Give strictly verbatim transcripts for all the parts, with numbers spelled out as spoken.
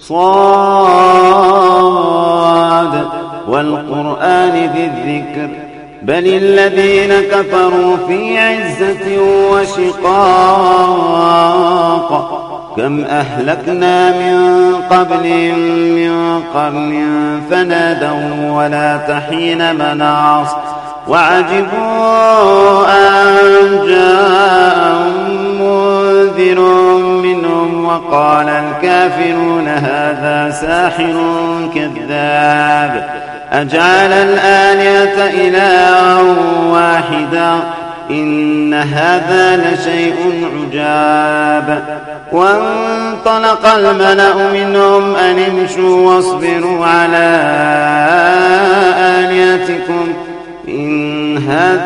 صاد والقرآن ذي الذكر بل الذين كفروا في عزة وشقاق كم أهلكنا من قبلهم من قرن فنادوا ولا تحين مناص وعجبوا أن جاءهم منذر منهم وقال الكافرون هذا ساحر كذاب أجعل الآلهة إلها واحدا إن هذا لشيء عجاب وانطلق الملأ منهم أن امشوا واصبروا على آلهتكم إن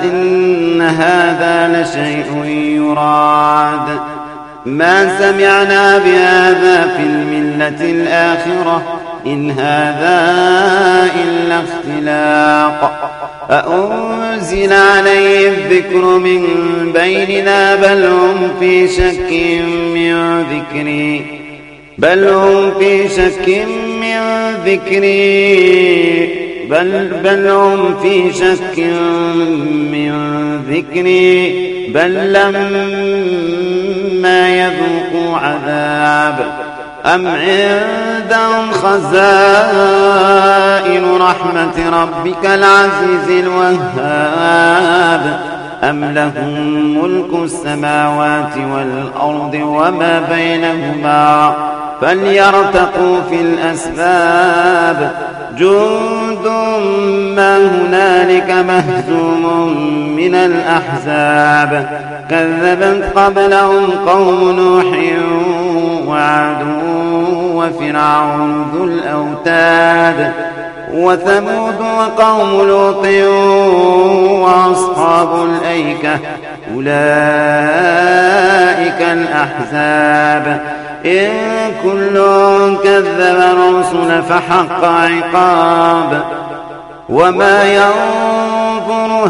هذا لشيء يراد ما سمعنا بهذا في الملة الآخرة إن هذا إلا اختلاق أأنزل عليه الذكر من بيننا بل هم في شك من ذكري بل هم في شك من ذكري بل, بل هم في شك من ذكري بل لما يذوقوا عذاب أم عندهم خزائن رحمة ربك العزيز الوهاب أم لهم ملك السماوات والأرض وما بينهما فليرتقوا في الأسباب جند ما هنالك مهزوم من الأحزاب كذبت قبلهم قوم نوح وعاد وفرعون ذو الأوتاد وثمود وقوم لوط وأصحاب الأيكة أولئك الأحزاب إن كل كذب الرسل فحق عقاب وما ينظر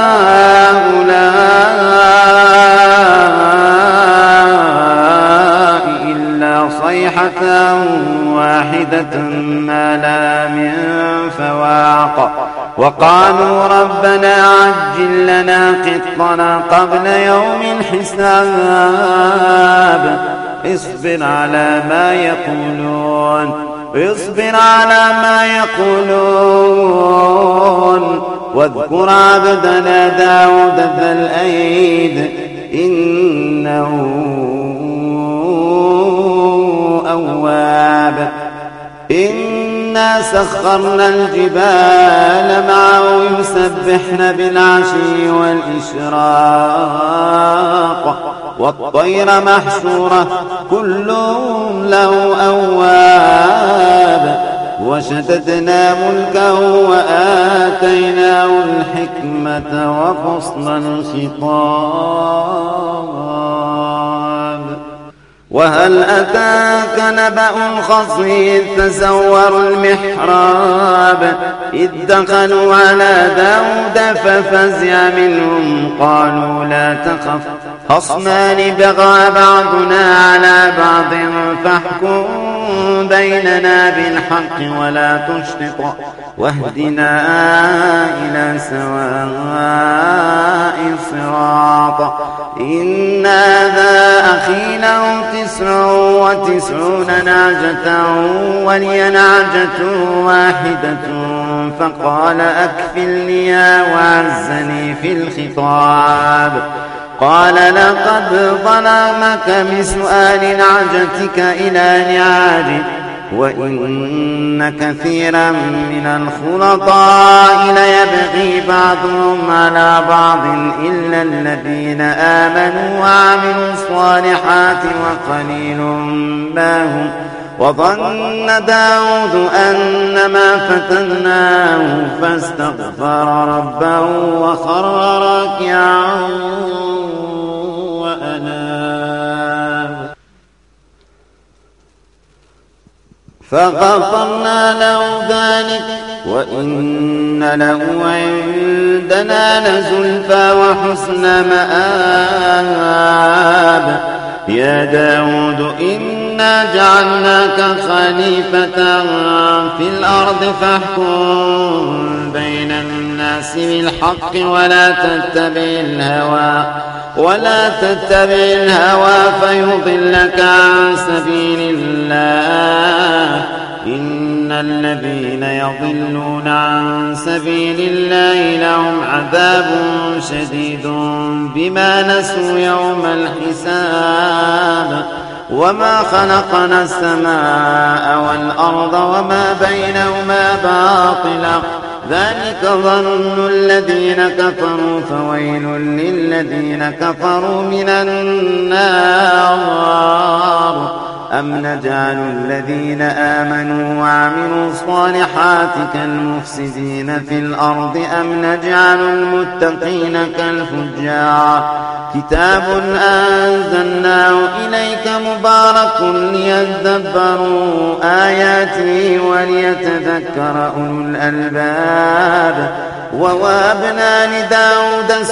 هؤلاء إلا صيحة واحدة ما لا من فواق وقالوا ربنا عجل لنا قطنا قبل يوم الحساب اصبر على ما يقولون اصبر على ما يقولون واذكر عبدنا داود ذا الأيد إنه أواب إنا سخرنا الجبال معه يسبحن بالعشي والإشراق والطير محشورة كل له أواب وشددنا ملكه وآتيناه الحكمة وفصل الخطاب وهل أتاك نبأ الخصم إذ تسوروا المحراب إذ دخلوا على داود ففزع منهم قالوا لا تخف خصمان بغى بعضنا على بعض فاحكم بيننا بالحق ولا تشطط واهدنا إلى سواء الصراط إن هذا أخي له تسع وتسعون نعجة ولي نعجة واحدة فقال أكفلني وعزني في الخطاب قال لقد ظلمك بسؤال نعجتك إلى نعاجه وإن كثيرا من الخلطاء ليبغي بعضهم على بعض إلا الذين آمنوا وعملوا الصالحات وقليل ما هم وظن داود أنما فتناه فاستغفر ربه وخر راكعا وأناب فغفرنا له ذلك وإن له عندنا لزلفى وحسن مآب يا داود إن إنا جعلناك خليفة في الأرض فاحكم بين الناس بالحق ولا تتبع الهوى ولا تتبع الهوى فيضلك عن سبيل الله إن الذين يضلون عن سبيل الله لهم عذاب شديد بما نسوا يوم الحساب وما خلقنا السماء والأرض وما بينهما باطلا ذلك ظن الذين كفروا فويل للذين كفروا من النار أم نجعل الذين آمنوا وعملوا الصالحات كالمفسدين في الأرض أم نجعل المتقين كالفجار كتاب أنزلناه إليك مبارك ليدبروا آياته وليتذكر أولو الألباب ووهبنا لداود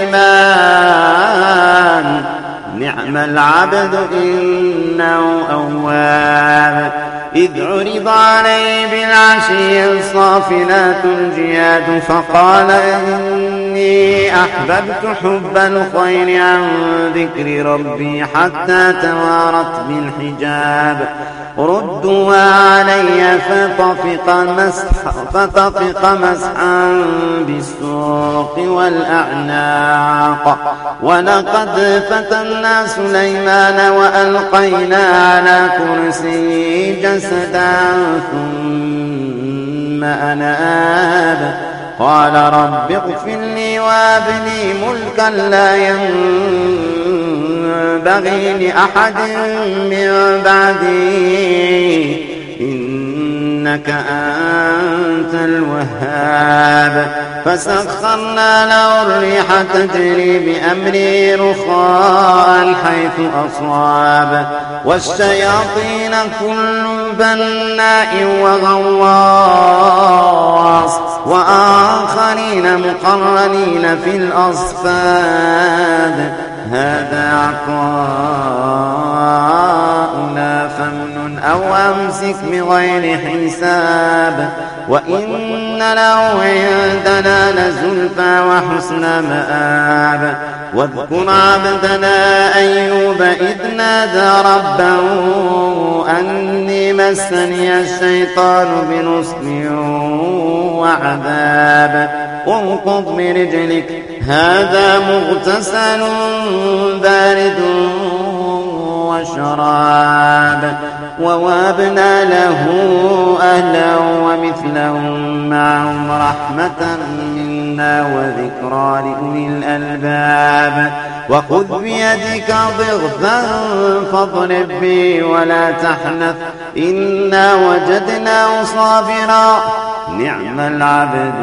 سليمان نعم العبد إنه أواب إذ عرض عليه بالعشي الصافنات الجياد فقال إني أحببت حب الخير عن ذكر ربي حتى توارت بالحجاب ردوا علي فطفق مسحا, فطفق مسحا بالسوق والأعناق ولقد فتنا سليمان وألقينا على كرسيه جسدا ثم أناب قال رب اغفر لي وهب لي ملكا لا ينبغي لأحد من بعدي إنك أنت الوهاب فسخرنا له الريح تجري بأمره رخاء حيث أصاب والشياطين كل بناء وغواص وآخرين مقرنين في الأصفاد هذا عطاؤنا فامنن أو أمسك بغير حساب وإن له عندنا لزلفى وحسن مآب واذكر عبدنا أيوب إذ نادى ربه أني مسني الشيطان بنصب وعذاب اركض برجلك هذا مغتسل بارد وشراب ووهبنا له أهلا ومثلهم معهم رحمة منا وذكرى لأولي الألباب وخذ بيدك ضغثا فاضرب به ولا تحنث إنا وجدناه صابرا نعم العبد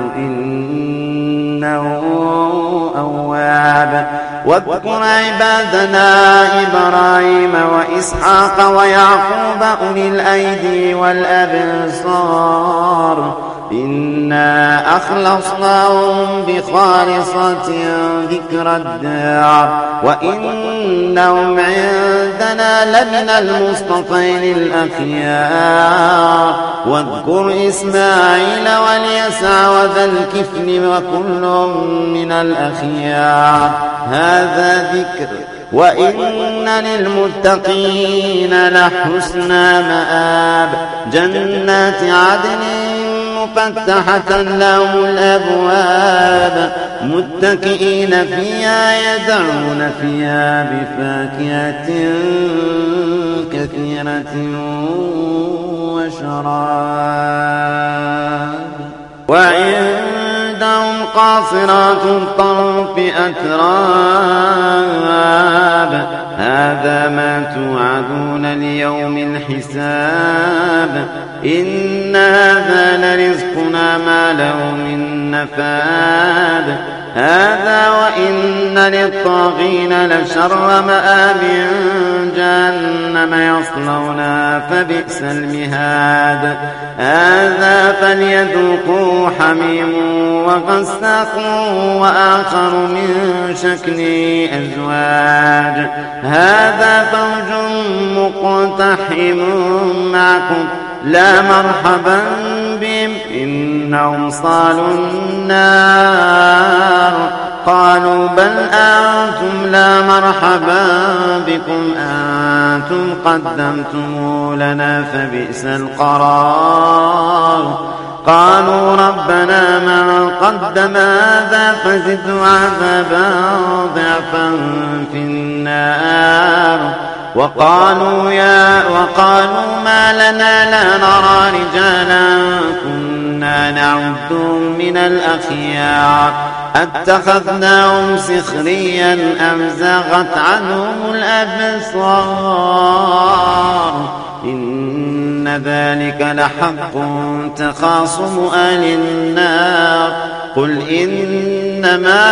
إنه أواب واذكر عبادنا إبراهيم وإسحاق ويعقوب أولي الأيدي والأبصار إنا أخلصناهم بخالصة ذكر الدار وإنهم عندنا لمن المصطفين الأخيار واذكر إسماعيل واليسع وذا الكفل وكل من الأخيار هذا ذكر وإن للمتقين لحسن مآب جنات عدن مفتحة لهم الأبواب متكئين فيها يدعون فيها بفاكهة كثيرة وشراب وعندهم قاصرات الطرف أتراب هذا ما توعدون ليوم الحساب إن هذا لرزقنا ما له من نفاد هذا وإن للطاغين لشر مآب جهنم يصلونها فبئس المهاد هذا فليذوقوا حميم وغساق وآخر من شكله أزواج هذا فوج مقتحم معكم لا مرحبا بهم إنهم صالوا النار قالوا بل أنتم لا مرحبا بكم أنتم قدمتموه لنا فبئس القرار قالوا ربنا من قدم هذا فزده عذابا ضعفا في النار وقالوا يا وقالوا ما لنا لا نرى رجالا كنا نعدهم من الأخيار اتخذناهم سخريا أم زاغت عنهم الأبصار إن ذلك لحق تخاصم أهل النار قل إنما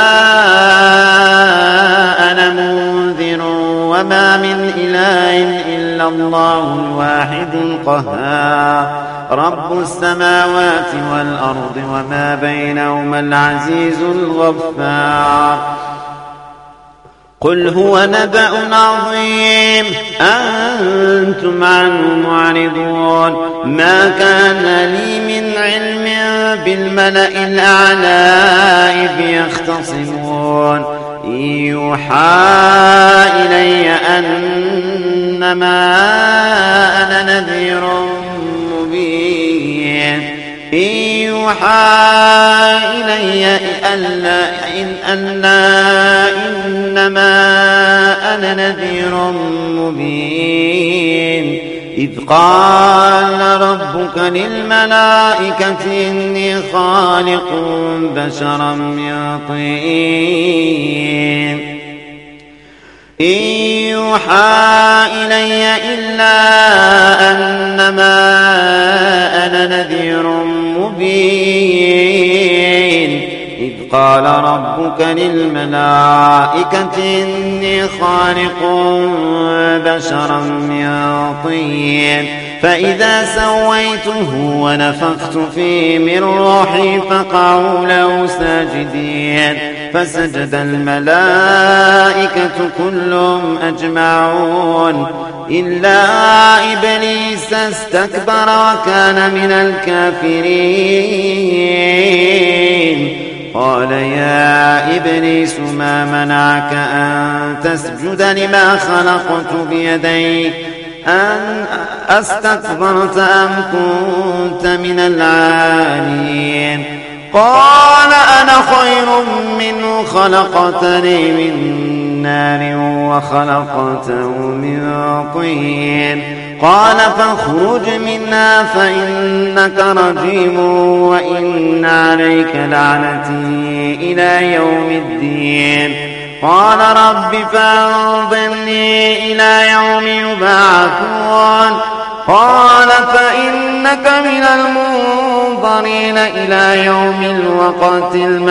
أنا منذر وما من إله إلا الله الواحد القهار رب السماوات والأرض وما بينهما العزيز الغفار قل هو نبأ عظيم أنتم عنه معرضون ما كان لي من علم بالملأ الأعلى إذ يختصمون إن يوحى إلي أنما أنا نذير مبين إن يوحى إلي ألا إن أنا إنما أنا نذير مبين إذ قال ربك للملائكة إني خالق بشرا من طين إن يوحى إلي إلا أنما أنا نذير مبين إذ قال ربك للملائكة إني خالق بشرا من طين فإذا سويته ونفخت فيه من روحي فقعوا له ساجدين فسجد الملائكة كلهم أجمعون إلا إبليس استكبر وكان من الكافرين قال يا إبليس ما منعك أن تسجد لما خلقت بيدي أن أستكبرت أم كنت من العالين قال أنا خير منه خلقتني من نار وخلقته من طين قال فاخرج منها فإنك رجيم وإن عليك لعنتي إلى يوم الدين قال رب فانظرني إلى يوم يبعثون قال فإنك من المنظرين إلى يوم الوقت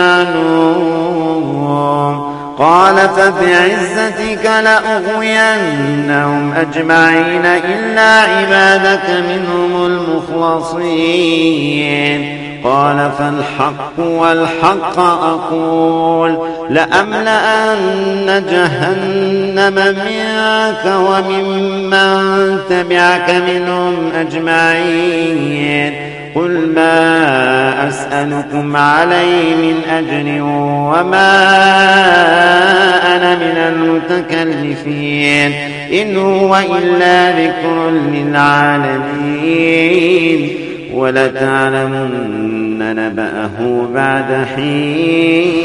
المعلوم قال فبعزتك لأغوينهم أجمعين إلا عبادك منهم المخلصين قال فالحق والحق أقول لأملأن جهنم منك وممن تبعك منهم أجمعين قل ما أسألكم عليه من أجر وما أنا من المتكلفين إن هو إلا ذكر للعالمين ولتعلمن نبأه بعد حين